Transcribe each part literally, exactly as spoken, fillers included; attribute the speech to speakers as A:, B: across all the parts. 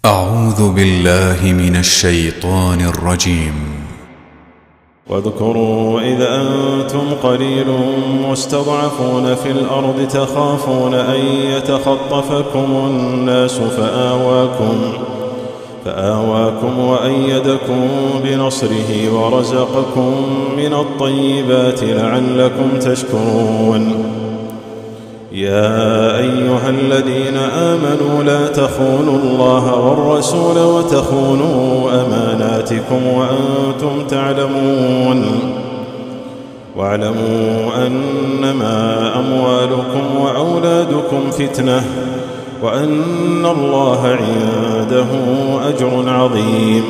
A: أعوذ بالله من الشيطان الرجيم.
B: واذكروا إذ أنتم قليل مستضعفون في الأرض تخافون أن يتخطفكم الناس فآواكم, فآواكم وأيدكم بنصره ورزقكم من الطيبات لعلكم تشكرون. يا أيها الذين آمنوا لا تخونوا الله والرسول وتخونوا أماناتكم وأنتم تعلمون. واعلموا أنما أموالكم وأولادكم فتنة وأن الله عنده أجر عظيم.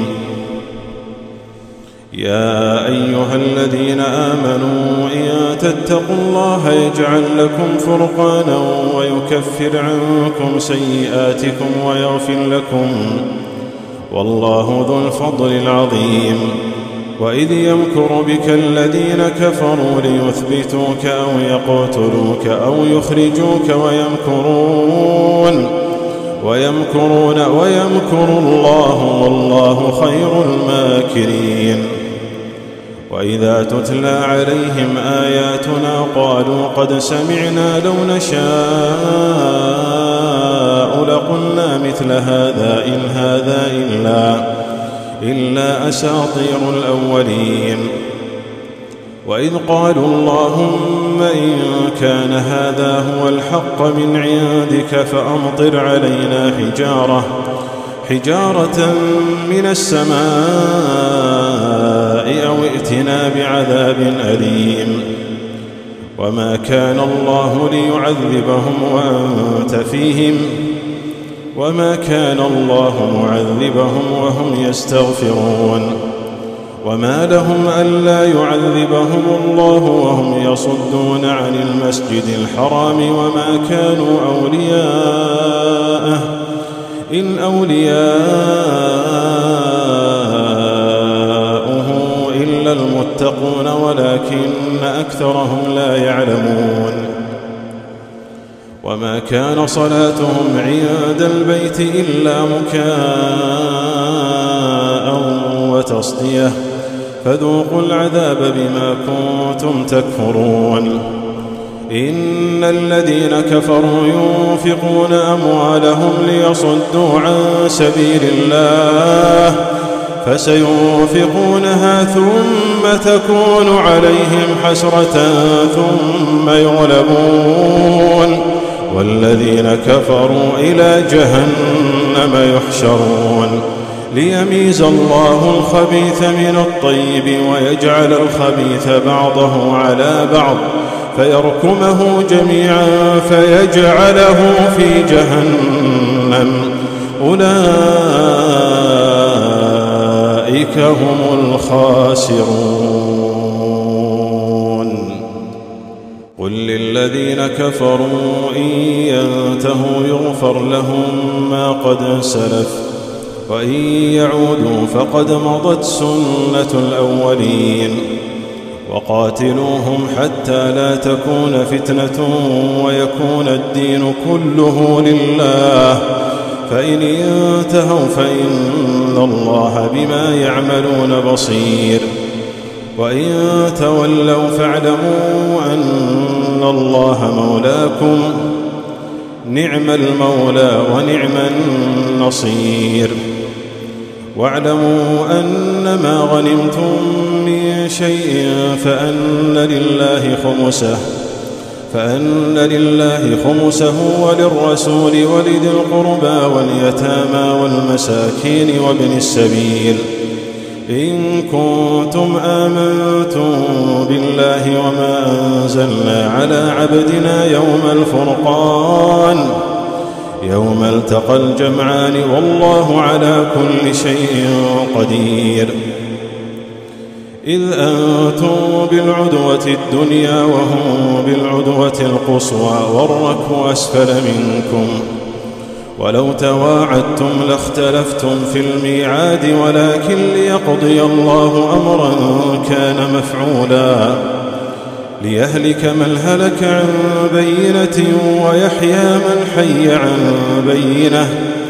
B: يا أيها الذين آمنوا إن تتقوا الله يجعل لكم فرقانا ويكفر عنكم سيئاتكم ويغفر لكم، والله ذو الفضل العظيم. وإذ يمكر بك الذين كفروا ليثبتوك أو يقتلوك أو يخرجوك ويمكرون ويمكرون ويمكر الله والله خير الماكرين. وإذا تتلى عليهم آياتنا قالوا قد سمعنا لو نشاء لقلنا مثل هذا إن هذا إلا, إلا أساطير الأولين. وإذ قالوا اللهم إن كان هذا هو الحق من عندك فأمطر علينا حجارة, حجارة من السماء أو ائتنا بعذاب أليم. وما كان الله ليعذبهم وأنت فيهم وما كان الله معذبهم وهم يستغفرون. وما لهم ألا يعذبهم الله وهم يصدون عن المسجد الحرام وما كانوا أولياءه إن أولياؤه إلا المتقون ولكن أكثرهم لا يعلمون. وما كان صلاتهم عند البيت إلا مكاء وتصدية فذوقوا العذاب بما كنتم تكفرون. إن الذين كفروا ينفقون أموالهم ليصدوا عن سبيل الله فسينفقونها ثم تكون عليهم حسرة ثم يغلبون والذين كفروا إلى جهنم يحشرون ليميز الله الخبيث من الطيب ويجعل الخبيث بعضه على بعض فيركمه جميعا فيجعله في جهنم أولئك هم الخاسرون. قل للذين كفروا إن ينتهوا يغفر لهم ما قد سلف وإن يعودوا فقد مضت سنة الأولين. وقاتلوهم حتى لا تكون فتنة ويكون الدين كله لله فإن انتهوا فإن الله بما يعملون بصير. وإن تولوا فاعلموا أن الله مولاكم نعم المولى ونعم النصير. واعلموا أنما غنمتم من شيء فأن لله خمسه فأن لله خمسه وللرسول ولذي القربى واليتامى والمساكين وابن السبيل إن كنتم آمنتم بالله وما أنزلنا على عبدنا يوم الفرقان يوم التقى الجمعان والله على كل شيء قدير. إذ أنتم بالعدوة الدنيا وهم بالعدوة القصوى والركب أسفل منكم ولو تواعدتم لاختلفتم في الميعاد ولكن ليقضي الله أمرا كان مفعولا ليهلك من هلك عن بينة ويحيى من حي عن بينة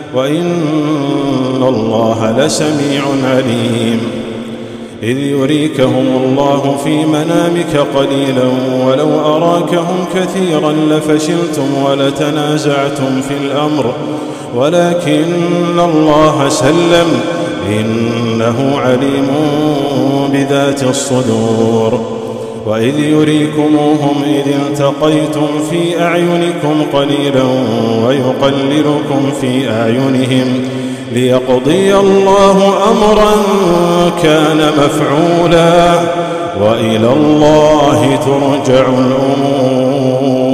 B: وإن الله لسميع عليم. إذ يريكهم الله في منامك قليلا ولو أراكهم كثيرا لفشلتم ولتنازعتم في الأمر ولكن الله سلم إنه عليم بذات الصدور. وإذ يريكموهم إذ التقيتم في أعينكم قليلا ويقللكم في أعينهم ليقضي الله أمرا كان مفعولا وإلى الله ترجع الأمور.